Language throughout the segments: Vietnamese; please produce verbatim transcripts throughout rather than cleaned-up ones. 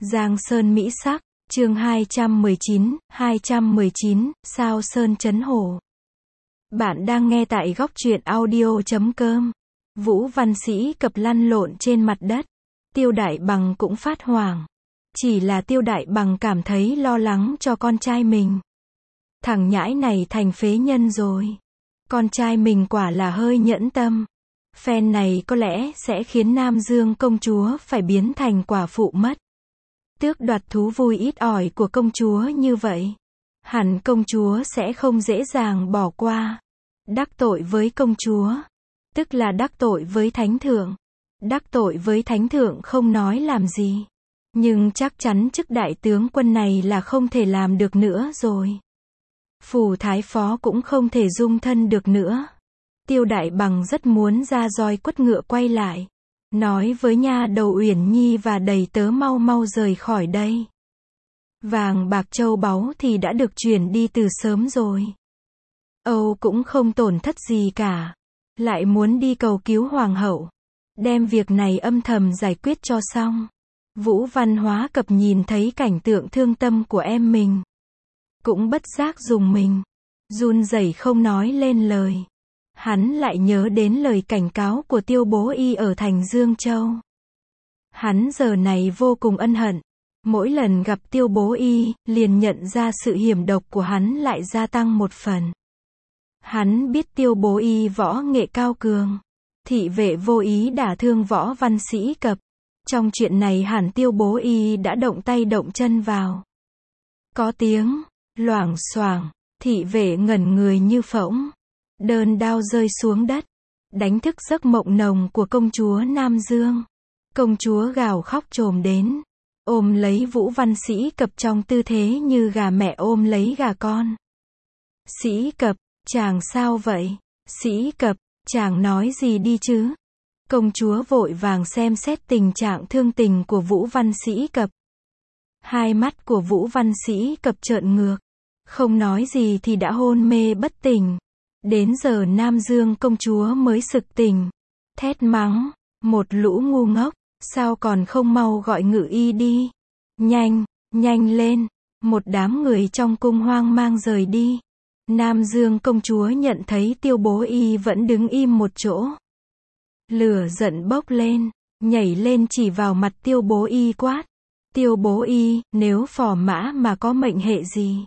Giang Sơn mỹ sắc, chương hai trăm mười chín, hai trăm mười chín, sao Sơn chấn hổ. Bạn đang nghe tại góc truyện audio chấm com. Vũ Văn Sĩ cập lăn lộn trên mặt đất. Tiêu Đại Bằng cũng phát hoảng. Chỉ là Tiêu Đại Bằng cảm thấy lo lắng cho con trai mình. Thằng nhãi này thành phế nhân rồi. Con trai mình quả là hơi nhẫn tâm. Phen này có lẽ sẽ khiến Nam Dương công chúa phải biến thành quả phụ mất. Tước đoạt thú vui ít ỏi của công chúa như vậy, hẳn công chúa sẽ không dễ dàng bỏ qua. Đắc tội với công chúa, tức là đắc tội với thánh thượng. Đắc tội với thánh thượng không nói làm gì, nhưng chắc chắn chức đại tướng quân này là không thể làm được nữa rồi. Phù thái phó cũng không thể dung thân được nữa. Tiêu Đại Bằng rất muốn ra roi quất ngựa quay lại, nói với nha đầu Uyển Nhi và đầy tớ mau mau rời khỏi đây. Vàng bạc châu báu thì đã được chuyển đi từ sớm rồi. Âu cũng không tổn thất gì cả. Lại muốn đi cầu cứu hoàng hậu. Đem việc này âm thầm giải quyết cho xong. Vũ Văn Hóa Cập nhìn thấy cảnh tượng thương tâm của em mình, cũng bất giác dùng mình, run rẩy không nói lên lời. Hắn lại nhớ đến lời cảnh cáo của Tiêu Bố Y ở thành Dương Châu. Hắn giờ này vô cùng ân hận. Mỗi lần gặp Tiêu Bố Y, liền nhận ra sự hiểm độc của hắn lại gia tăng một phần. Hắn biết Tiêu Bố Y võ nghệ cao cường. Thị vệ vô ý đả thương Võ Văn Sĩ Cập. Trong chuyện này hẳn Tiêu Bố Y đã động tay động chân vào. Có tiếng loảng xoảng, thị vệ ngẩn người như phỗng. Đơn đao rơi xuống đất, đánh thức giấc mộng nồng của công chúa Nam Dương. Công chúa gào khóc trồm đến, ôm lấy Vũ Văn Sĩ Cập trong tư thế như gà mẹ ôm lấy gà con. Sĩ Cập, chàng sao vậy? Sĩ Cập, chàng nói gì đi chứ? Công chúa vội vàng xem xét tình trạng thương tình của Vũ Văn Sĩ Cập. Hai mắt của Vũ Văn Sĩ Cập trợn ngược, không nói gì thì đã hôn mê bất tỉnh. Đến giờ Nam Dương công chúa mới sực tỉnh, thét mắng, một lũ ngu ngốc, sao còn không mau gọi ngự y đi. Nhanh, nhanh lên. Một đám người trong cung hoang mang rời đi. Nam Dương công chúa nhận thấy Tiêu Bố Y vẫn đứng im một chỗ. Lửa giận bốc lên, nhảy lên chỉ vào mặt Tiêu Bố Y quát. Tiêu Bố Y, nếu phò mã mà có mệnh hệ gì,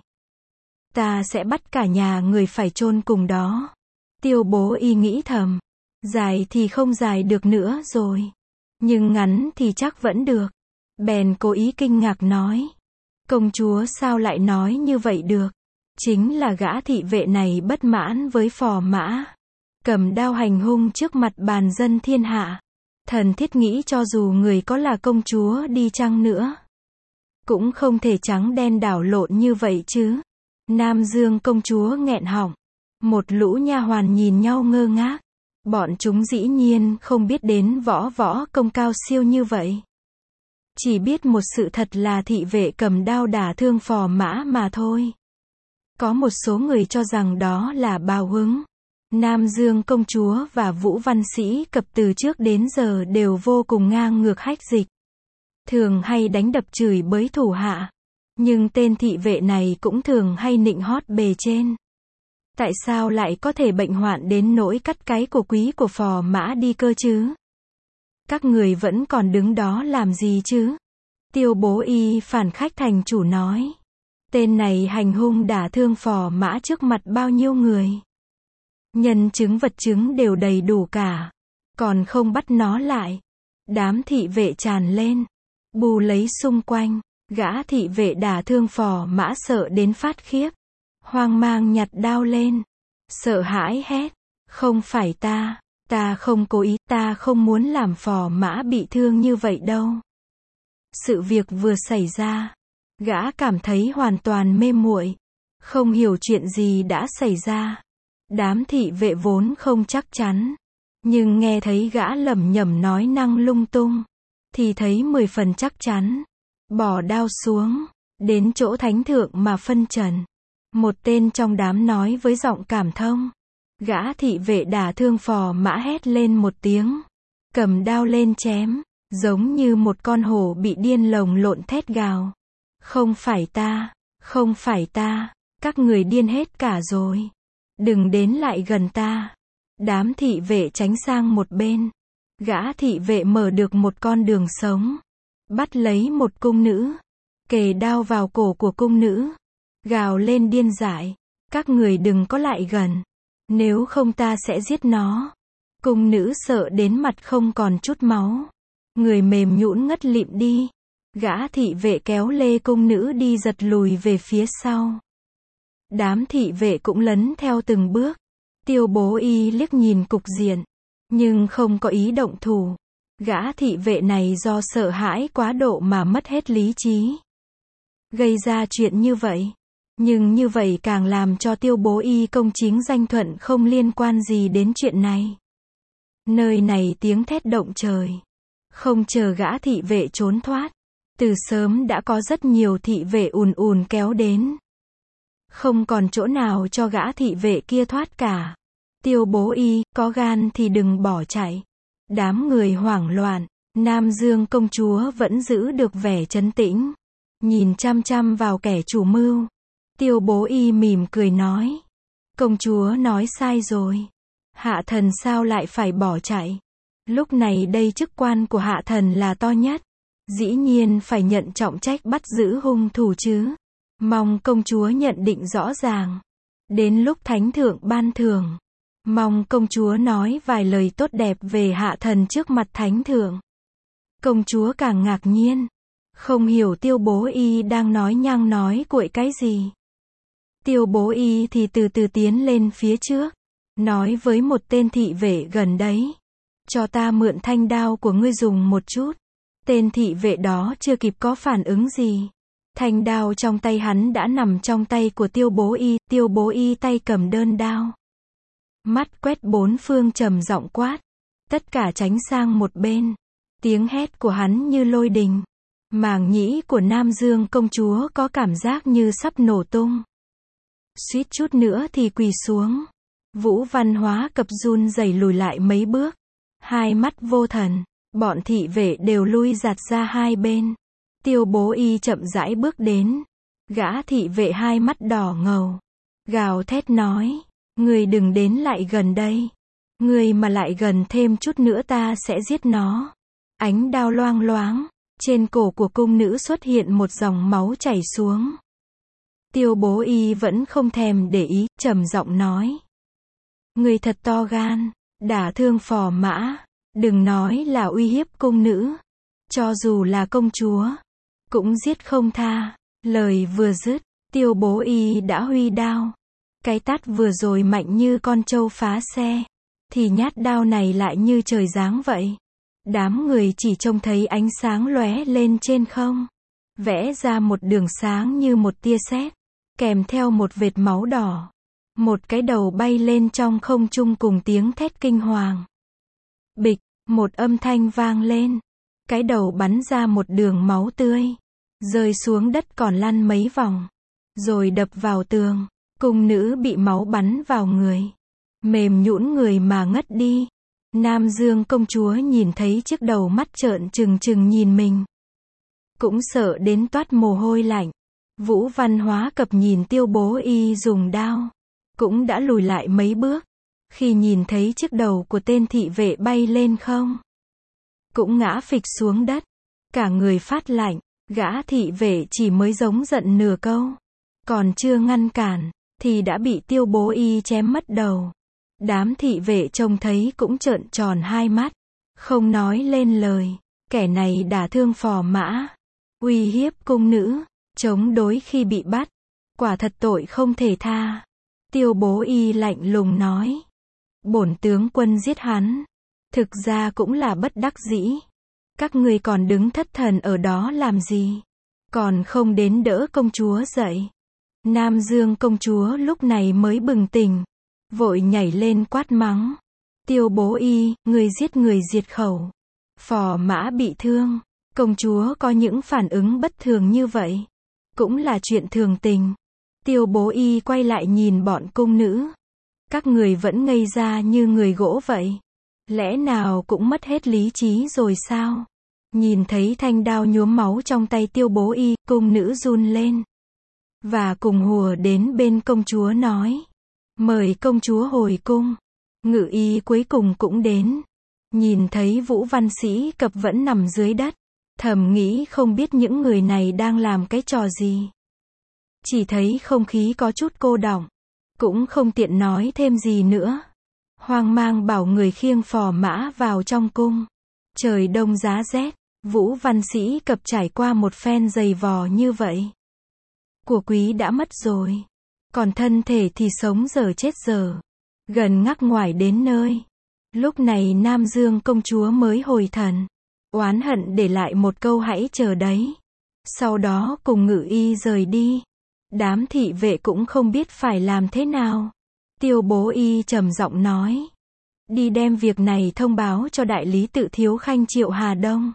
ta sẽ bắt cả nhà người phải chôn cùng đó. Tiêu Bố Y nghĩ thầm, dài thì không dài được nữa rồi, nhưng ngắn thì chắc vẫn được. Bèn cố ý kinh ngạc nói, công chúa sao lại nói như vậy được? Chính là gã thị vệ này bất mãn với phò mã, cầm đao hành hung trước mặt bàn dân thiên hạ. Thần thiết nghĩ cho dù người có là công chúa đi chăng nữa, cũng không thể trắng đen đảo lộn như vậy chứ. Nam Dương công chúa nghẹn họng. Một lũ nha hoàn nhìn nhau ngơ ngác. Bọn chúng dĩ nhiên không biết đến võ võ công cao siêu như vậy. Chỉ biết một sự thật là thị vệ cầm đao đả thương phò mã mà thôi. Có một số người cho rằng đó là bào hứng. Nam Dương công chúa và Vũ Văn Sĩ Cập từ trước đến giờ đều vô cùng ngang ngược hách dịch. Thường hay đánh đập chửi bới thủ hạ. Nhưng tên thị vệ này cũng thường hay nịnh hót bề trên. Tại sao lại có thể bệnh hoạn đến nỗi cắt cái cổ quý của phò mã đi cơ chứ? Các người vẫn còn đứng đó làm gì chứ? Tiêu Bố Y phản khách thành chủ nói. Tên này hành hung đả thương phò mã trước mặt bao nhiêu người. Nhân chứng vật chứng đều đầy đủ cả. Còn không bắt nó lại. Đám thị vệ tràn lên, bù lấy xung quanh. Gã thị vệ đả thương phò mã sợ đến phát khiếp. Hoang mang nhặt đao lên. Sợ hãi hét. Không phải ta. Ta không cố ý. Ta không muốn làm phò mã bị thương như vậy đâu. Sự việc vừa xảy ra, gã cảm thấy hoàn toàn mê muội. Không hiểu chuyện gì đã xảy ra. Đám thị vệ vốn không chắc chắn, nhưng nghe thấy gã lẩm nhẩm nói năng lung tung, thì thấy mười phần chắc chắn. Bỏ đao xuống, đến chỗ thánh thượng mà phân trần. Một tên trong đám nói với giọng cảm thông. Gã thị vệ đả thương phò mã hét lên một tiếng, cầm đao lên chém. giống như một con hổ bị điên lồng lộn thét gào. Không phải ta, không phải ta, các người điên hết cả rồi. Đừng đến lại gần ta. Đám thị vệ tránh sang một bên. Gã thị vệ mở được một con đường sống. Bắt lấy một cung nữ. Kề đao vào cổ của cung nữ. Gào lên điên dại. Các người đừng có lại gần. Nếu không ta sẽ giết nó. Cung nữ sợ đến mặt không còn chút máu. Người mềm nhũn ngất lịm đi. Gã thị vệ kéo lê cung nữ đi giật lùi về phía sau. Đám thị vệ cũng lấn theo từng bước. Tiêu Bố Y liếc nhìn cục diện, nhưng không có ý động thủ. Gã thị vệ này do sợ hãi quá độ mà mất hết lý trí. Gây ra chuyện như vậy. Nhưng như vậy càng làm cho Tiêu Bố Y công chính danh thuận không liên quan gì đến chuyện này. Nơi này tiếng thét động trời. Không chờ gã thị vệ trốn thoát. Từ sớm đã có rất nhiều thị vệ ùn ùn kéo đến. Không còn chỗ nào cho gã thị vệ kia thoát cả. Tiêu Bố Y, có gan thì đừng bỏ chạy. Đám người hoảng loạn. Nam Dương công chúa vẫn giữ được vẻ trấn tĩnh. Nhìn chăm chăm vào kẻ chủ mưu. Tiêu Bố Y mỉm cười nói. Công chúa nói sai rồi. Hạ thần sao lại phải bỏ chạy? Lúc này đây chức quan của hạ thần là to nhất. Dĩ nhiên phải nhận trọng trách bắt giữ hung thủ chứ. Mong công chúa nhận định rõ ràng. Đến lúc thánh thượng ban thưởng. Mong công chúa nói vài lời tốt đẹp về hạ thần trước mặt thánh thượng. Công chúa càng ngạc nhiên. Không hiểu Tiêu Bố Y đang nói nhăng nói cuội cái gì. Tiêu Bố Y thì từ từ tiến lên phía trước. Nói với một tên thị vệ gần đấy. Cho ta mượn thanh đao của ngươi dùng một chút. Tên thị vệ đó chưa kịp có phản ứng gì. Thanh đao trong tay hắn đã nằm trong tay của Tiêu Bố Y. Tiêu Bố Y tay cầm đơn đao. Mắt quét bốn phương trầm giọng quát. Tất cả tránh sang một bên. Tiếng hét của hắn như lôi đình. Màng nhĩ của Nam Dương công chúa có cảm giác như sắp nổ tung. Suýt chút nữa thì quỳ xuống. Vũ Văn Hóa Cập run rẩy lùi lại mấy bước. Hai mắt vô thần. Bọn thị vệ đều lui giạt ra hai bên. Tiêu Bố Y chậm rãi bước đến. Gã thị vệ hai mắt đỏ ngầu. Gào thét nói. Người đừng đến lại gần đây. Người mà lại gần thêm chút nữa ta sẽ giết nó. Ánh đao loang loáng. Trên cổ của cung nữ xuất hiện một dòng máu chảy xuống. Tiêu Bố Y vẫn không thèm để ý, trầm giọng nói. Người thật to gan. Đả thương phò mã. Đừng nói là uy hiếp cung nữ. Cho dù là công chúa. Cũng giết không tha. Lời vừa dứt. Tiêu Bố Y đã huy đao. Cái tát vừa rồi mạnh như con trâu phá xe. Thì nhát đao này lại như trời giáng vậy. Đám người chỉ trông thấy ánh sáng lóe lên trên không. Vẽ ra một đường sáng như một tia sét. Kèm theo một vệt máu đỏ. Một cái đầu bay lên trong không trung cùng tiếng thét kinh hoàng. Bịch, một âm thanh vang lên. Cái đầu bắn ra một đường máu tươi. Rơi xuống đất còn lăn mấy vòng. Rồi đập vào tường. Cung nữ bị máu bắn vào người. Mềm nhũn người mà ngất đi. Nam Dương công chúa nhìn thấy chiếc đầu mắt trợn trừng trừng nhìn mình. Cũng sợ đến toát mồ hôi lạnh. Vũ Văn Hóa Cập nhìn Tiêu Bố Y dùng đao. Cũng đã lùi lại mấy bước. Khi nhìn thấy chiếc đầu của tên thị vệ bay lên không. Cũng ngã phịch xuống đất. Cả người phát lạnh. Gã thị vệ chỉ mới giống giận nửa câu. Còn chưa ngăn cản. Thì đã bị Tiêu Bố Y chém mất đầu. Đám thị vệ trông thấy cũng trợn tròn hai mắt. Không nói lên lời. Kẻ này đả thương phò mã. Uy hiếp cung nữ. Chống đối khi bị bắt. Quả thật tội không thể tha. Tiêu Bố Y lạnh lùng nói. Bổn tướng quân giết hắn. Thực ra cũng là bất đắc dĩ. Các ngươi còn đứng thất thần ở đó làm gì? Còn không đến đỡ công chúa dậy. Nam Dương công chúa lúc này mới bừng tỉnh. Vội nhảy lên quát mắng. Tiêu Bố Y, người giết người diệt khẩu. Phò mã bị thương. Công chúa có những phản ứng bất thường như vậy. Cũng là chuyện thường tình. Tiêu Bố Y quay lại nhìn bọn cung nữ. Các người vẫn ngây ra như người gỗ vậy. Lẽ nào cũng mất hết lý trí rồi sao? Nhìn thấy thanh đao nhuốm máu trong tay Tiêu Bố Y, cung nữ run lên. Và cùng hùa đến bên công chúa nói. Mời công chúa hồi cung. Ngự y cuối cùng cũng đến. Nhìn thấy Vũ Văn Sĩ Cập vẫn nằm dưới đất. Thầm nghĩ không biết những người này đang làm cái trò gì. Chỉ thấy không khí có chút cô đọng. Cũng không tiện nói thêm gì nữa. Hoang mang bảo người khiêng phò mã vào trong cung. Trời đông giá rét. Vũ Văn Sĩ Cập trải qua một phen giày vò như vậy. Của quý đã mất rồi. Còn thân thể thì sống giờ chết giờ. Gần ngắc ngoải đến nơi. Lúc này Nam Dương công chúa mới hồi thần. Oán hận để lại một câu hãy chờ đấy. Sau đó cùng ngự y rời đi. Đám thị vệ cũng không biết phải làm thế nào. Tiêu Bố Y trầm giọng nói. Đi đem việc này thông báo cho đại lý tự Thiếu Khanh Triệu Hà Đông.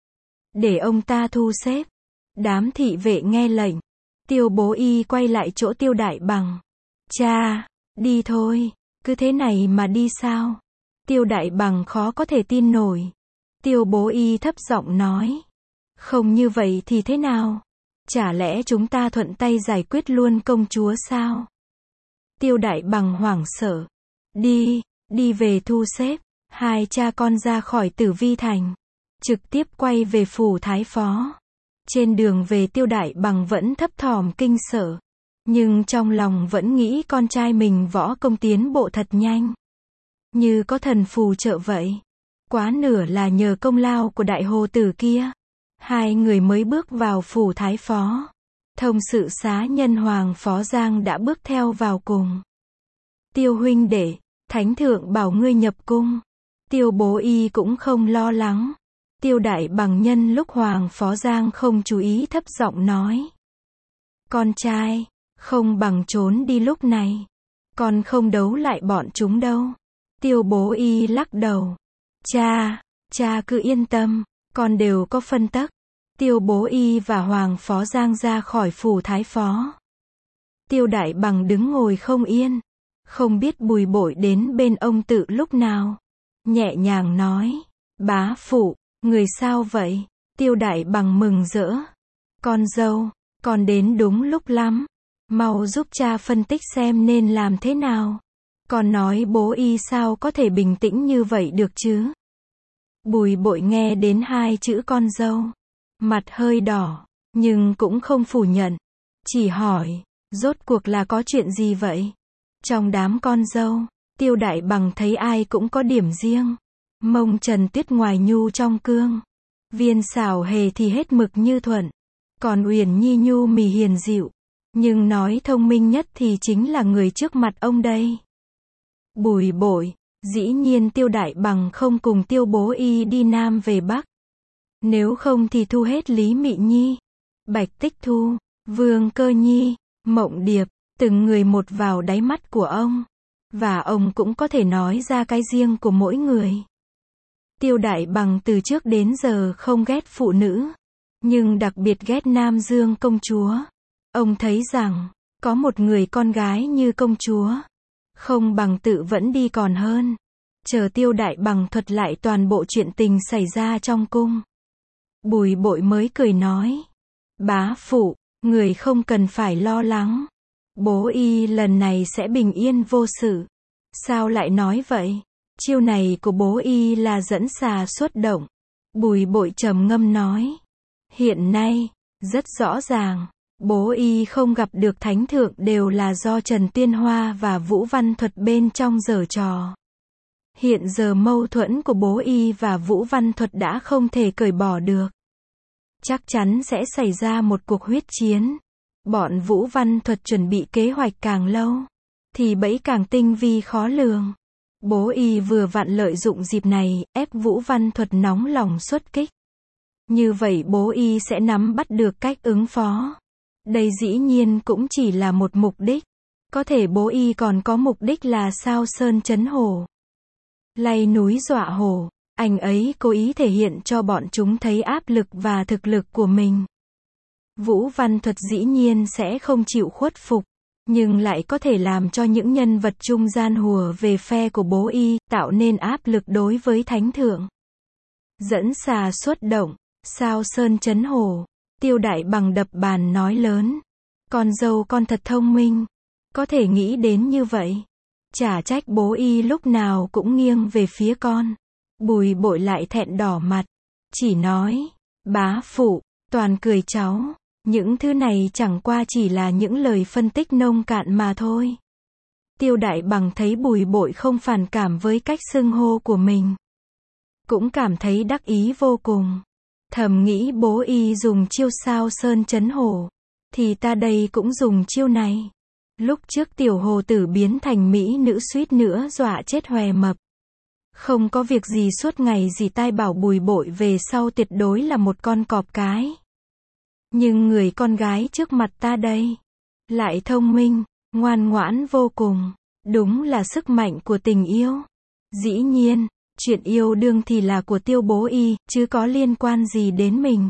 Để ông ta thu xếp. Đám thị vệ nghe lệnh. Tiêu Bố Y quay lại chỗ Tiêu Đại Bằng. Cha, đi thôi. Cứ thế này mà đi sao? Tiêu Đại Bằng khó có thể tin nổi. Tiêu Bố Y thấp giọng nói. Không như vậy thì thế nào? Chả lẽ chúng ta thuận tay giải quyết luôn công chúa sao? Tiêu Đại Bằng hoảng sợ. Đi, đi về thu xếp. Hai cha con ra khỏi Tử Vi Thành. Trực tiếp quay về phủ Thái Phó. Trên đường về Tiêu Đại Bằng vẫn thấp thỏm kinh sợ. Nhưng trong lòng vẫn nghĩ con trai mình võ công tiến bộ thật nhanh. Như có thần phù trợ vậy. Quá nửa là nhờ công lao của đại hồ tử kia. Hai người mới bước vào phủ Thái Phó. Thông sự xá nhân Hoàng Phó Giang đã bước theo vào cùng. Tiêu huynh đệ, Thánh thượng bảo ngươi nhập cung. Tiêu Bố Y cũng không lo lắng. Tiêu Đại Bằng nhân lúc Hoàng Phó Giang không chú ý thấp giọng nói. Con trai, không bằng trốn đi lúc này. Con không đấu lại bọn chúng đâu. Tiêu Bố Y lắc đầu. Cha, cha cứ yên tâm, con đều có phân tắc. Tiêu Bố Y và Hoàng Phó Giang ra khỏi phủ Thái Phó. Tiêu Đại Bằng đứng ngồi không yên. Không biết Bùi Bội đến bên ông tự lúc nào. Nhẹ nhàng nói. Bá phụ, người sao vậy? Tiêu Đại Bằng mừng rỡ. Con dâu, con đến đúng lúc lắm. Mau giúp cha phân tích xem nên làm thế nào. Con nói Bố Y sao có thể bình tĩnh như vậy được chứ? Bùi Bội nghe đến hai chữ con dâu. Mặt hơi đỏ, nhưng cũng không phủ nhận. Chỉ hỏi, rốt cuộc là có chuyện gì vậy? Trong đám con dâu, Tiêu Đại Bằng thấy ai cũng có điểm riêng. Mông Trần Tuyết ngoài nhu trong cương. Viên Xảo Hề thì hết mực như thuận. Còn Uyển Nhi nhu mì hiền dịu. Nhưng nói thông minh nhất thì chính là người trước mặt ông đây. Bùi Bội, dĩ nhiên Tiêu Đại Bằng không cùng Tiêu Bố Y đi Nam về Bắc. Nếu không thì thu hết Lý Mị Nhi, Bạch Tích Thu, Vương Cơ Nhi, Mộng Điệp, từng người một vào đáy mắt của ông. Và ông cũng có thể nói ra cái riêng của mỗi người. Tiêu Đại Bằng từ trước đến giờ không ghét phụ nữ, nhưng đặc biệt ghét Nam Dương công chúa. Ông thấy rằng, có một người con gái như công chúa, không bằng tự vẫn đi còn hơn. Chờ Tiêu Đại Bằng thuật lại toàn bộ chuyện tình xảy ra trong cung. Bùi Bội mới cười nói. Bá phụ, người không cần phải lo lắng. Bố Y lần này sẽ bình yên vô sự. Sao lại nói vậy? Chiêu này của Bố Y là dẫn xà xuất động. Bùi Bội trầm ngâm nói. Hiện nay, rất rõ ràng, Bố Y không gặp được Thánh thượng đều là do Trần Tuyên Hoa và Vũ Văn Thuật bên trong giở trò. Hiện giờ mâu thuẫn của Bố Y và Vũ Văn Thuật đã không thể cởi bỏ được. Chắc chắn sẽ xảy ra một cuộc huyết chiến. Bọn Vũ Văn Thuật chuẩn bị kế hoạch càng lâu, thì bẫy càng tinh vi khó lường. Bố Y vừa vặn lợi dụng dịp này, ép Vũ Văn Thuật nóng lòng xuất kích. Như vậy Bố Y sẽ nắm bắt được cách ứng phó. Đây dĩ nhiên cũng chỉ là một mục đích. Có thể Bố Y còn có mục đích là sao sơn chấn hổ, lay núi dọa hổ. Anh ấy cố ý thể hiện cho bọn chúng thấy áp lực và thực lực của mình. Vũ Văn Thuật dĩ nhiên sẽ không chịu khuất phục, nhưng lại có thể làm cho những nhân vật trung gian hùa về phe của Bố Y, tạo nên áp lực đối với Thánh thượng. Dẫn xà xuất động, Sao sơn chấn hổ. Tiêu Đại Bằng đập bàn nói lớn. Con dâu con thật thông minh. Có thể nghĩ đến như vậy. Chả trách bố y lúc nào cũng nghiêng về phía con. Bùi Bội lại thẹn đỏ mặt. Chỉ nói. Bá phụ, toàn cười cháu. Những thứ này chẳng qua chỉ là những lời phân tích nông cạn mà thôi. Tiêu Đại Bằng thấy Bùi Bội không phản cảm với cách xưng hô của mình. Cũng cảm thấy đắc ý vô cùng. Thầm nghĩ bố y dùng chiêu sao sơn chấn hổ. Thì ta đây cũng dùng chiêu này. Lúc trước tiểu hồ tử biến thành mỹ nữ suýt nữa dọa chết hòe mập. Không có việc gì suốt ngày dì tai bảo Bùi Bội về sau tuyệt đối là một con cọp cái. Nhưng người con gái trước mặt ta đây. Lại thông minh, ngoan ngoãn vô cùng. Đúng là sức mạnh của tình yêu. Dĩ nhiên, chuyện yêu đương thì là của Tiêu bố y, chứ có liên quan gì đến mình.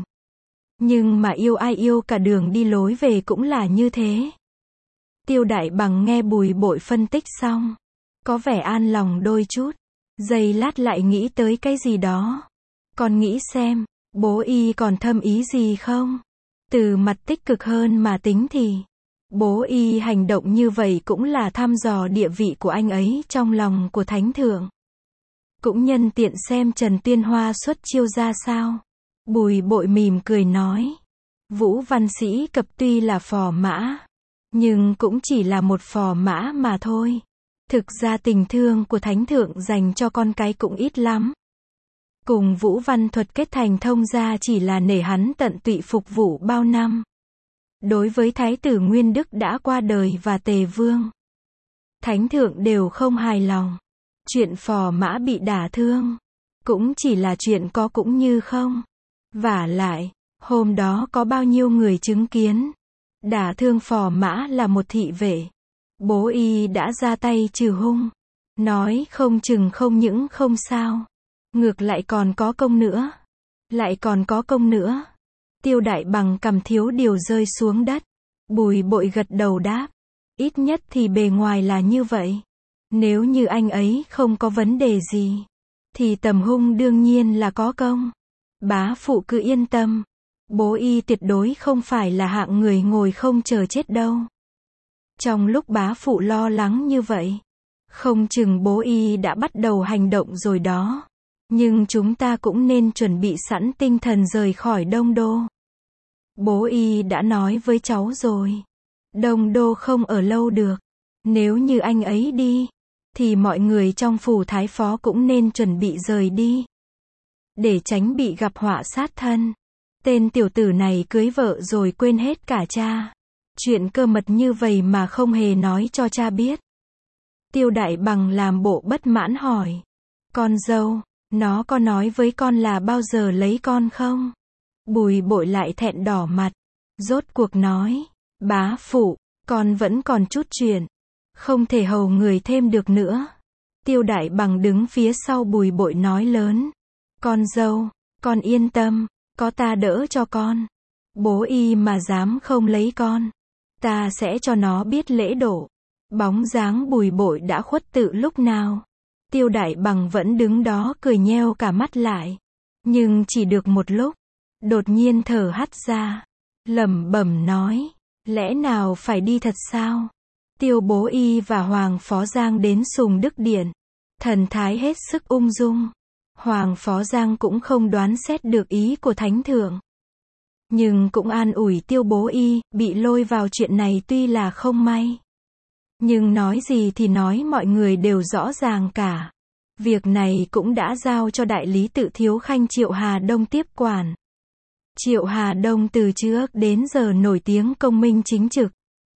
Nhưng mà yêu ai yêu cả đường đi lối về cũng là như thế. Tiêu Đại Bằng nghe Bùi Bội phân tích xong. Có vẻ an lòng đôi chút. Giây lát lại nghĩ tới cái gì đó. Con nghĩ xem, bố y còn thâm ý gì không? Từ mặt tích cực hơn mà tính thì, bố y hành động như vậy cũng là thăm dò địa vị của anh ấy trong lòng của Thánh Thượng. Cũng nhân tiện xem Trần Tuyên Hoa xuất chiêu ra sao. Bùi Bội mỉm cười nói. Vũ Văn Sĩ Cập tuy là phò mã, nhưng cũng chỉ là một phò mã mà thôi. Thực ra tình thương của Thánh Thượng dành cho con cái cũng ít lắm. Cùng Vũ Văn Thuật kết thành thông gia chỉ là nể hắn tận tụy phục vụ bao năm. Đối với Thái tử Nguyên Đức đã qua đời và Tề Vương, Thánh Thượng đều không hài lòng. Chuyện phò mã bị đả thương cũng chỉ là chuyện có cũng như không. Vả lại, hôm đó có bao nhiêu người chứng kiến. Đả thương phò mã là một thị vệ. Bố y đã ra tay trừ hung. Nói không chừng không những không sao. Ngược lại còn có công nữa. Lại còn có công nữa. Tiêu Đại Bằng cầm thiếu điều rơi xuống đất. Bùi Bội gật đầu đáp. Ít nhất thì bề ngoài là như vậy. Nếu như anh ấy không có vấn đề gì, thì tầm hung đương nhiên là có công. Bá phụ cứ yên tâm. Bố y tuyệt đối không phải là hạng người ngồi không chờ chết đâu. Trong lúc bá phụ lo lắng như vậy, không chừng bố y đã bắt đầu hành động rồi đó. Nhưng chúng ta cũng nên chuẩn bị sẵn tinh thần rời khỏi Đông Đô. Bố y đã nói với cháu rồi. Đông Đô không ở lâu được. Nếu như anh ấy đi, thì mọi người trong phủ thái phó cũng nên chuẩn bị rời đi. Để tránh bị gặp họa sát thân. Tên tiểu tử này cưới vợ rồi quên hết cả cha. Chuyện cơ mật như vậy mà không hề nói cho cha biết. Tiêu Đại Bằng làm bộ bất mãn hỏi. Con dâu, nó có nói với con là bao giờ lấy con không? Bùi Bội lại thẹn đỏ mặt. Rốt cuộc nói. Bá phụ, con vẫn còn chút chuyện. Không thể hầu người thêm được nữa. Tiêu Đại Bằng đứng phía sau Bùi Bội nói lớn. Con dâu, con yên tâm, có ta đỡ cho con. Bố y mà dám không lấy con, ta sẽ cho nó biết lễ độ. Bóng dáng Bùi Bội đã khuất tự lúc nào. Tiêu Đại Bằng vẫn đứng đó cười nheo cả mắt lại. Nhưng chỉ được một lúc, đột nhiên thở hắt ra. Lẩm bẩm nói. Lẽ nào phải đi thật sao? Tiêu bố y và Hoàng Phó Giang đến Sùng Đức Điện. Thần thái hết sức ung dung. Hoàng Phó Giang cũng không đoán xét được ý của Thánh Thượng. Nhưng cũng an ủi Tiêu bố y, bị lôi vào chuyện này tuy là không may. Nhưng nói gì thì nói mọi người đều rõ ràng cả. Việc này cũng đã giao cho đại lý tự Thiếu Khanh Triệu Hà Đông tiếp quản. Triệu Hà Đông từ trước đến giờ nổi tiếng công minh chính trực.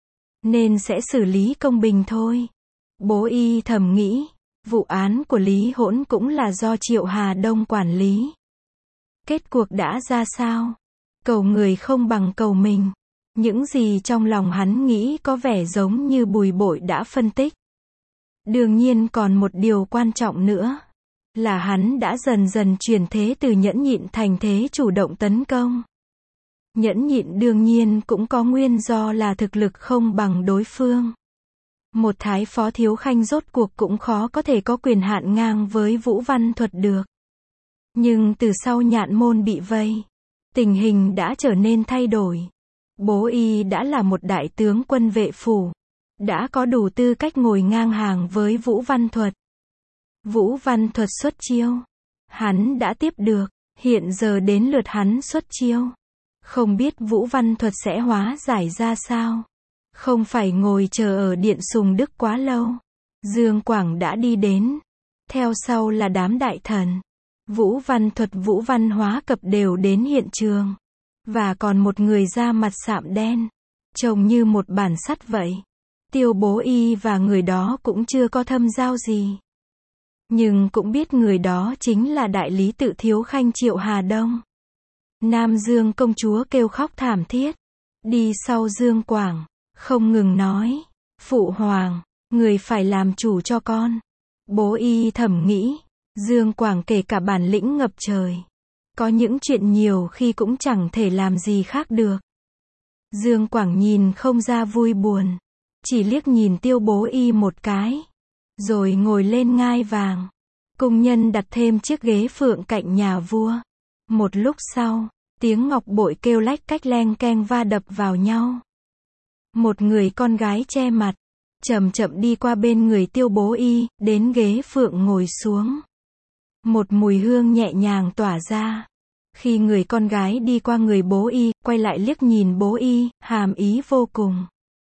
Nên sẽ xử lý công bình thôi. Bố y thầm nghĩ, vụ án của Lý Hỗn cũng là do Triệu Hà Đông quản lý. Kết cuộc đã ra sao? Cầu người không bằng cầu mình. Những gì trong lòng hắn nghĩ có vẻ giống như Bùi Bội đã phân tích. Đương nhiên còn một điều quan trọng nữa. Là hắn đã dần dần chuyển thế từ nhẫn nhịn thành thế chủ động tấn công. Nhẫn nhịn đương nhiên cũng có nguyên do là thực lực không bằng đối phương. Một thái phó thiếu khanh rốt cuộc cũng khó có thể có quyền hạn ngang với Vũ Văn Thuật được. Nhưng từ sau Nhạn Môn bị vây, Tình hình đã trở nên thay đổi. Bố y đã là một đại tướng quân vệ phủ, đã có đủ tư cách ngồi ngang hàng với Vũ Văn Thuật. Vũ Văn Thuật xuất chiêu, hắn đã tiếp được, hiện giờ đến lượt hắn xuất chiêu. Không biết Vũ Văn Thuật sẽ hóa giải ra sao. Không phải ngồi chờ ở điện Sùng Đức quá lâu. Dương Quảng đã đi đến. Theo sau là đám đại thần. Vũ Văn Thuật, Vũ Văn Hóa Cập đều đến hiện trường. Và còn một người da mặt sạm đen, trông như một bản sắt vậy. Tiêu Bố Y và người đó cũng chưa có thâm giao gì. Nhưng cũng biết người đó chính là đại lý tự Thiếu Khanh Triệu Hà Đông. Nam Dương công chúa kêu khóc thảm thiết. Đi sau Dương Quảng, không ngừng nói. Phụ hoàng, người phải làm chủ cho con. Bố Y thầm nghĩ. Dương Quảng kể cả bản lĩnh ngập trời. Có những chuyện nhiều khi cũng chẳng thể làm gì khác được. Dương Quảng nhìn không ra vui buồn. Chỉ liếc nhìn Tiêu Bố Y một cái. Rồi ngồi lên ngai vàng. Cung nhân đặt thêm chiếc ghế phượng cạnh nhà vua. Một lúc sau, tiếng ngọc bội kêu lách cách leng keng va đập vào nhau. Một người con gái che mặt, chậm chậm đi qua bên người Tiêu Bố Y, đến ghế phượng ngồi xuống. Một mùi hương nhẹ nhàng tỏa ra. Khi người con gái đi qua người Bố Y, quay lại liếc nhìn Bố Y, hàm ý vô cùng.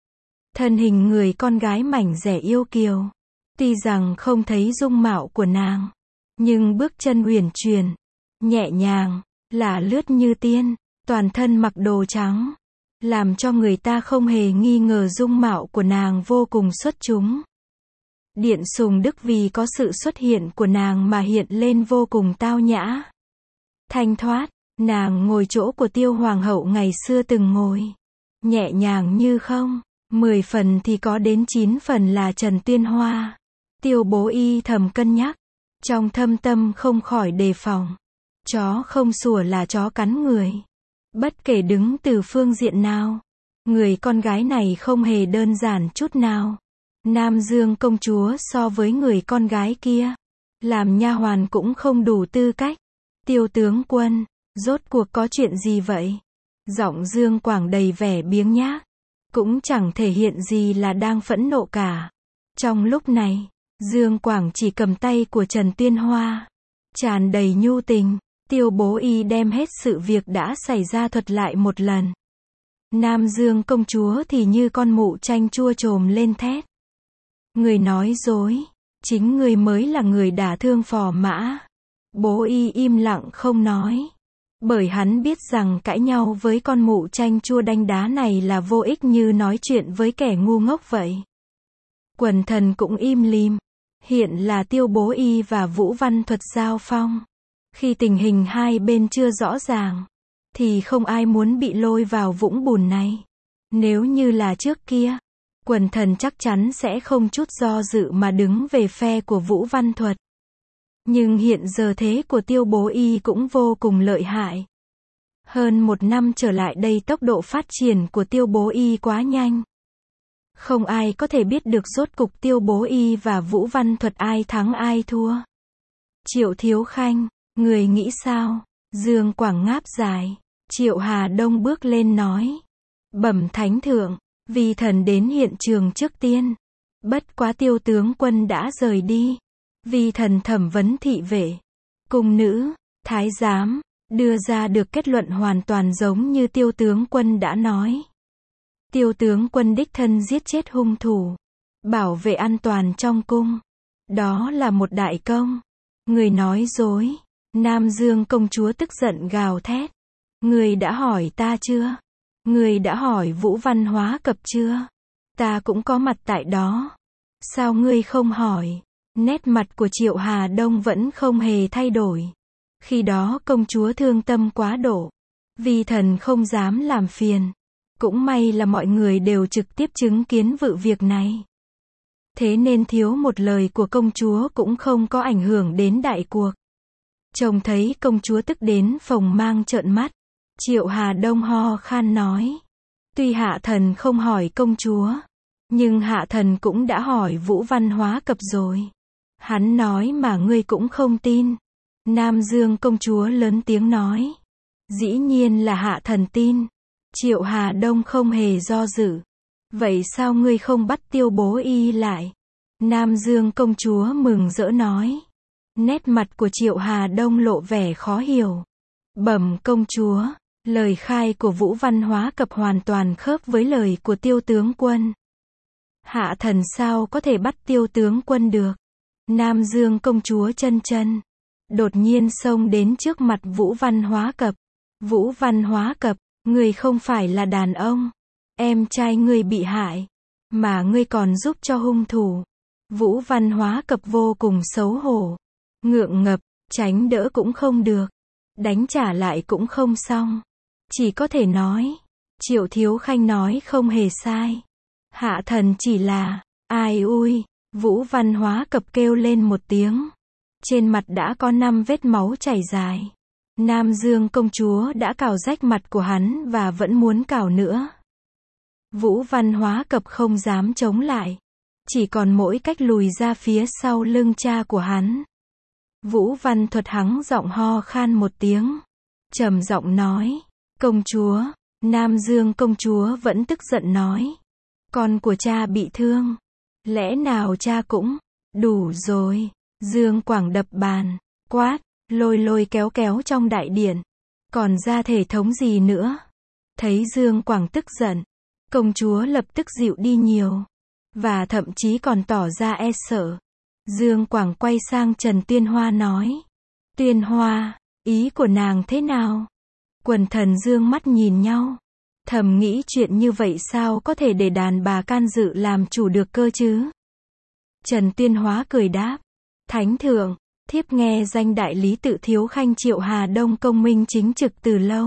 Thân hình người con gái mảnh dẻ yêu kiều. Tuy rằng không thấy dung mạo của nàng, nhưng bước chân uyển chuyển, nhẹ nhàng, lả lướt như tiên, toàn thân mặc đồ trắng, làm cho người ta không hề nghi ngờ dung mạo của nàng vô cùng xuất chúng. Điện Sùng Đức vì có sự xuất hiện của nàng mà hiện lên vô cùng tao nhã, thanh thoát. Nàng ngồi chỗ của Tiêu Hoàng hậu ngày xưa từng ngồi, nhẹ nhàng như không, mười phần thì có đến chín phần là Trần Tuyên Hoa. Tiêu Bố Y thầm cân nhắc, trong thâm tâm không khỏi đề phòng. Chó không sủa là chó cắn người. Bất kể đứng từ phương diện nào, người con gái này không hề đơn giản chút nào. Nam Dương công chúa so với người con gái kia, làm nha hoàn cũng không đủ tư cách. Tiêu tướng quân, rốt cuộc có chuyện gì vậy? Giọng Dương Quảng đầy vẻ biếng nhác, cũng chẳng thể hiện gì là đang phẫn nộ cả. Trong lúc này, Dương Quảng chỉ cầm tay của Trần Tuyên Hoa, tràn đầy nhu tình. Tiêu Bố Y đem hết sự việc đã xảy ra thuật lại một lần. Nam Dương công chúa thì như con mụ chanh chua trồm lên thét. Người nói dối, chính người mới là người đả thương phò mã. Bố Y im lặng không nói, bởi hắn biết rằng cãi nhau với con mụ chanh chua đanh đá này là vô ích như nói chuyện với kẻ ngu ngốc vậy. Quần thần cũng im lìm. Hiện là Tiêu Bố Y và Vũ Văn Thuật giao phong. Khi tình hình hai bên chưa rõ ràng, thì không ai muốn bị lôi vào vũng bùn này. Nếu như là trước kia, quần thần chắc chắn sẽ không chút do dự mà đứng về phe của Vũ Văn Thuật. Nhưng hiện giờ thế của Tiêu Bố Y cũng vô cùng lợi hại. Hơn một năm trở lại đây tốc độ phát triển của Tiêu Bố Y quá nhanh. Không ai có thể biết được rốt cục Tiêu Bố Y và Vũ Văn Thuật ai thắng ai thua. Triệu Thiếu Khanh, người nghĩ sao? Dương Quảng ngáp dài. Triệu Hà Đông bước lên nói. Bẩm thánh thượng, vì thần đến hiện trường trước tiên. Bất quá Tiêu tướng quân đã rời đi. Vì thần thẩm vấn thị vệ, cung nữ, thái giám, đưa ra được kết luận hoàn toàn giống như Tiêu tướng quân đã nói. Tiêu tướng quân đích thân giết chết hung thủ, bảo vệ an toàn trong cung. Đó là một đại công. Người nói dối. Nam Dương công chúa tức giận gào thét. Người đã hỏi ta chưa? Người đã hỏi Vũ Văn Hóa Cập chưa? Ta cũng có mặt tại đó. Sao ngươi không hỏi? Nét mặt của Triệu Hà Đông vẫn không hề thay đổi. Khi đó công chúa thương tâm quá độ. Vì thần không dám làm phiền. Cũng may là mọi người đều trực tiếp chứng kiến vụ việc này. Thế nên thiếu một lời của công chúa cũng không có ảnh hưởng đến đại cuộc. Trông thấy công chúa tức đến phồng mang trợn mắt. Triệu Hà Đông ho khan nói. Tuy hạ thần không hỏi công chúa, nhưng hạ thần cũng đã hỏi Vũ Văn Hóa Cập rồi. Hắn nói mà ngươi cũng không tin. Nam Dương công chúa lớn tiếng nói. Dĩ nhiên là Hạ Thần tin. Triệu Hà Đông không hề do dự. Vậy sao ngươi không bắt Tiêu Bố Y lại? Nam Dương công chúa mừng rỡ nói. Nét mặt của Triệu Hà Đông lộ vẻ khó hiểu. Bẩm công chúa, lời khai của Vũ Văn Hóa Cập hoàn toàn khớp với lời của Tiêu tướng quân. Hạ thần sao có thể bắt Tiêu tướng quân được? Nam Dương công chúa chân chân đột nhiên xông đến trước mặt Vũ Văn Hóa Cập. Vũ Văn Hóa Cập, ngươi không phải là đàn ông. Em trai ngươi bị hại, mà ngươi còn giúp cho hung thủ. Vũ Văn Hóa Cập vô cùng xấu hổ, ngượng ngập, tránh đỡ cũng không được, đánh trả lại cũng không xong. Chỉ có thể nói, Triệu Thiếu Khanh nói không hề sai. Hạ thần chỉ là, ai ui, Vũ Văn Hóa Cập kêu lên một tiếng. Trên mặt đã có năm vết máu chảy dài. Nam Dương công chúa đã cào rách mặt của hắn và vẫn muốn cào nữa. Vũ Văn Hóa Cập không dám chống lại, chỉ còn mỗi cách lùi ra phía sau lưng cha của hắn. Vũ Văn Thuật hắng giọng ho khan một tiếng, trầm giọng nói, công chúa. Nam Dương công chúa vẫn tức giận nói, con của cha bị thương, lẽ nào cha cũng, đủ rồi. Dương Quảng đập bàn, quát, lôi lôi kéo kéo trong đại điện, còn ra thể thống gì nữa. Thấy Dương Quảng tức giận, công chúa lập tức dịu đi nhiều, và thậm chí còn tỏ ra e sợ. Dương Quảng quay sang Trần Tuyên Hoa nói, Tuyên Hoa, ý của nàng thế nào? Quần thần dương mắt nhìn nhau, thầm nghĩ chuyện như vậy sao có thể để đàn bà can dự làm chủ được cơ chứ? Trần Tuyên Hoa cười đáp, Thánh thượng, thiếp nghe danh đại lý tự thiếu khanh Triệu Hà Đông công minh chính trực từ lâu.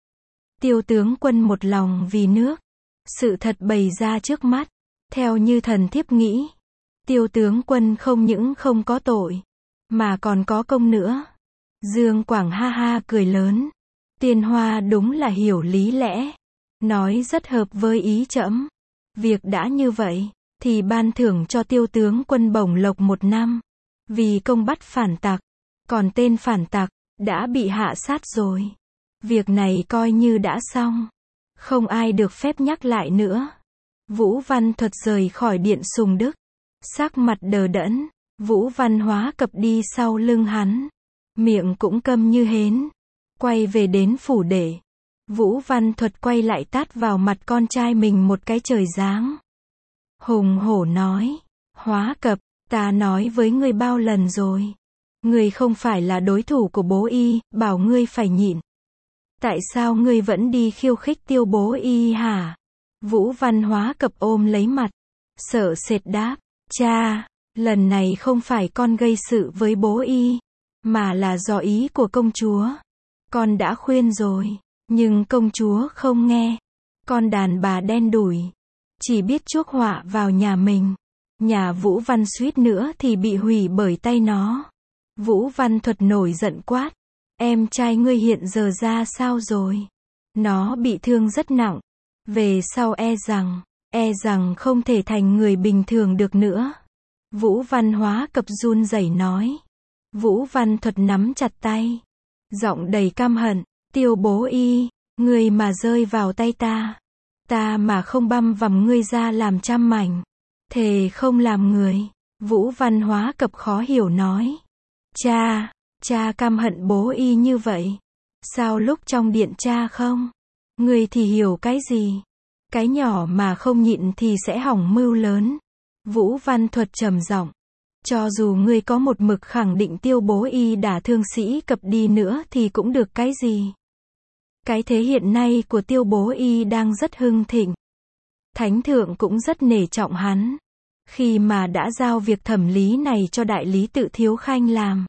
Tiêu tướng quân một lòng vì nước, sự thật bày ra trước mắt, theo như thần thiếp nghĩ, Tiêu tướng quân không những không có tội, mà còn có công nữa. Dương Quảng ha ha cười lớn, Tuyên Hoa đúng là hiểu lý lẽ, nói rất hợp với ý trẫm. Việc đã như vậy, thì ban thưởng cho Tiêu tướng quân bổng lộc một năm, vì công bắt phản tặc, còn tên phản tặc đã bị hạ sát rồi. Việc này coi như đã xong, không ai được phép nhắc lại nữa. Vũ Văn Thuật rời khỏi điện Sùng Đức, sắc mặt đờ đẫn. Vũ Văn Hóa Cập đi sau lưng hắn, miệng cũng câm như hến, quay về đến phủ đệ. Vũ Văn Thuật quay lại tát vào mặt con trai mình một cái trời giáng. Hùng hổ nói, Hóa Cập, ta nói với ngươi bao lần rồi, ngươi không phải là đối thủ của bố y, bảo ngươi phải nhịn. Tại sao ngươi vẫn đi khiêu khích Tiêu Bố Y hả? Vũ Văn Hóa Cập ôm lấy mặt, sợ sệt đáp, cha, lần này không phải con gây sự với bố y, mà là do ý của công chúa. Con đã khuyên rồi, nhưng công chúa không nghe. Con đàn bà đen đủi, chỉ biết chuốc họa vào nhà mình. Nhà Vũ Văn suýt nữa thì bị hủy bởi tay nó. Vũ Văn Thuật nổi giận quát, em trai ngươi hiện giờ ra sao rồi? Nó bị thương rất nặng, về sau e rằng, e rằng không thể thành người bình thường được nữa. Vũ Văn Hóa Cập run rẩy nói. Vũ Văn Thuật nắm chặt tay, giọng đầy căm hận, Tiêu Bố Y, ngươi mà rơi vào tay ta, ta mà không băm vằm ngươi ra làm trăm mảnh, thề không làm người. Vũ Văn Hóa Cập khó hiểu nói, cha, cha căm hận bố y như vậy, sao lúc trong điện cha không? Ngươi thì hiểu cái gì? Cái nhỏ mà không nhịn thì sẽ hỏng mưu lớn. Vũ Văn Thuật trầm giọng, cho dù ngươi có một mực khẳng định Tiêu Bố Y đả thương Sĩ Cập đi nữa thì cũng được cái gì? Cái thế hiện nay của Tiêu Bố Y đang rất hưng thịnh. Thánh thượng cũng rất nể trọng hắn, khi mà đã giao việc thẩm lý này cho đại lý tự Thiếu Khanh làm,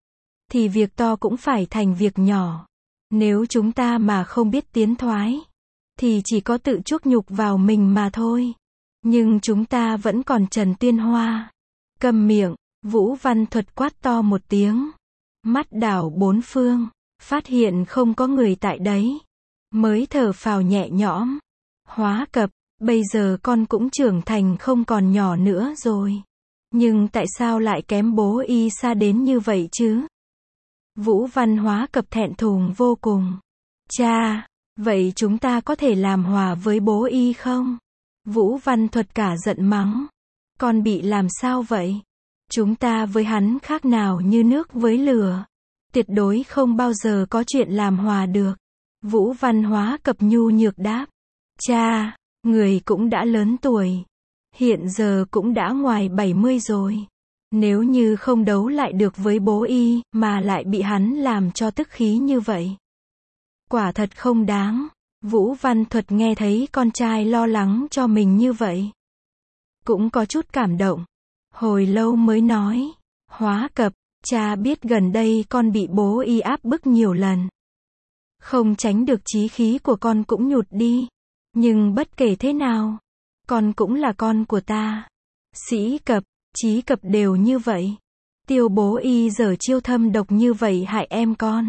thì việc to cũng phải thành việc nhỏ. Nếu chúng ta mà không biết tiến thoái, thì chỉ có tự chuốc nhục vào mình mà thôi. Nhưng chúng ta vẫn còn Trần Tuyên Hoa. Câm miệng, Vũ Văn Thuật quát to một tiếng. Mắt đảo bốn phương, phát hiện không có người tại đấy, mới thở phào nhẹ nhõm. Hóa Cập, bây giờ con cũng trưởng thành không còn nhỏ nữa rồi. Nhưng tại sao lại kém bố y xa đến như vậy chứ? Vũ Văn Hóa Cập thẹn thùng vô cùng. Cha, vậy chúng ta có thể làm hòa với bố y không? Vũ Văn Thuật cả giận mắng. Con bị làm sao vậy? Chúng ta với hắn khác nào như nước với lửa. Tuyệt đối không bao giờ có chuyện làm hòa được. Vũ Văn Hóa Cập nhu nhược đáp. Cha, người cũng đã lớn tuổi. Hiện giờ cũng đã ngoài bảy mươi rồi. Nếu như không đấu lại được với bố y, mà lại bị hắn làm cho tức khí như vậy. Quả thật không đáng. Vũ Văn Thuật nghe thấy con trai lo lắng cho mình như vậy. Cũng có chút cảm động. Hồi lâu mới nói. Hóa Cập, cha biết gần đây con bị bố y áp bức nhiều lần. Không tránh được chí khí của con cũng nhụt đi. Nhưng bất kể thế nào, con cũng là con của ta. Sĩ Cập, Chí Cập đều như vậy. Tiêu bố y giở chiêu thâm độc như vậy hại em con.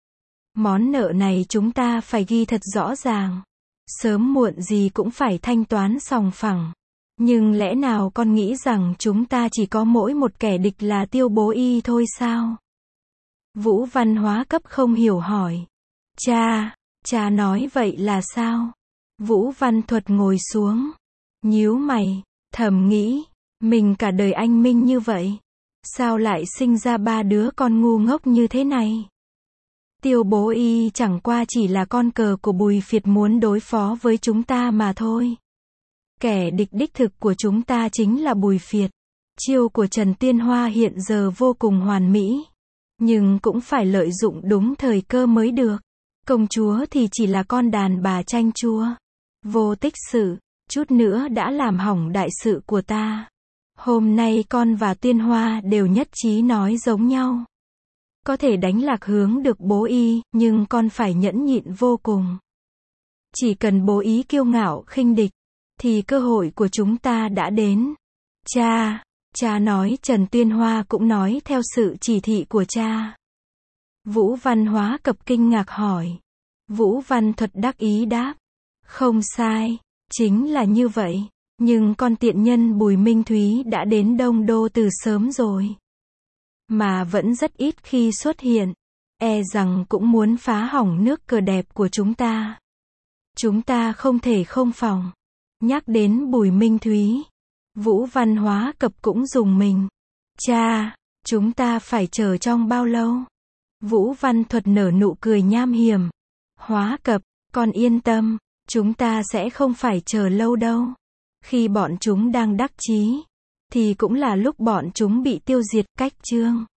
Món nợ này chúng ta phải ghi thật rõ ràng. Sớm muộn gì cũng phải thanh toán sòng phẳng. Nhưng lẽ nào con nghĩ rằng chúng ta chỉ có mỗi một kẻ địch là Tiêu bố y thôi sao? Vũ Văn Hóa Cấp không hiểu hỏi. Cha, cha nói vậy là sao? Vũ Văn Thuật ngồi xuống. Nhíu mày, thầm nghĩ. Mình cả đời anh minh như vậy. Sao lại sinh ra ba đứa con ngu ngốc như thế này? Tiêu bố y chẳng qua chỉ là con cờ của Bùi Phiệt muốn đối phó với chúng ta mà thôi. Kẻ địch đích thực của chúng ta chính là Bùi Phiệt. Chiêu của Trần Tiên Hoa hiện giờ vô cùng hoàn mỹ. Nhưng cũng phải lợi dụng đúng thời cơ mới được. Công chúa thì chỉ là con đàn bà chanh chua. Vô tích sự, chút nữa đã làm hỏng đại sự của ta. Hôm nay con và Tiên Hoa đều nhất trí nói giống nhau. Có thể đánh lạc hướng được bố y, nhưng con phải nhẫn nhịn vô cùng. Chỉ cần bố ý kiêu ngạo khinh địch, thì cơ hội của chúng ta đã đến. Cha, cha nói Trần Tiên Hoa cũng nói theo sự chỉ thị của cha. Vũ Văn Hóa Cập kinh ngạc hỏi. Vũ Văn Thuật đắc ý đáp. Không sai, chính là như vậy. Nhưng con tiện nhân Bùi Minh Thúy đã đến Đông Đô từ sớm rồi. Mà vẫn rất ít khi xuất hiện. E rằng cũng muốn phá hỏng nước cờ đẹp của chúng ta. Chúng ta không thể không phòng. Nhắc đến Bùi Minh Thúy, Vũ Văn Hóa Cập cũng dùng mình. Cha, chúng ta phải chờ trong bao lâu? Vũ Văn Thuật nở nụ cười nham hiểm. Hóa Cập, con yên tâm, chúng ta sẽ không phải chờ lâu đâu. Khi bọn chúng đang đắc chí, thì cũng là lúc bọn chúng bị tiêu diệt cách chương.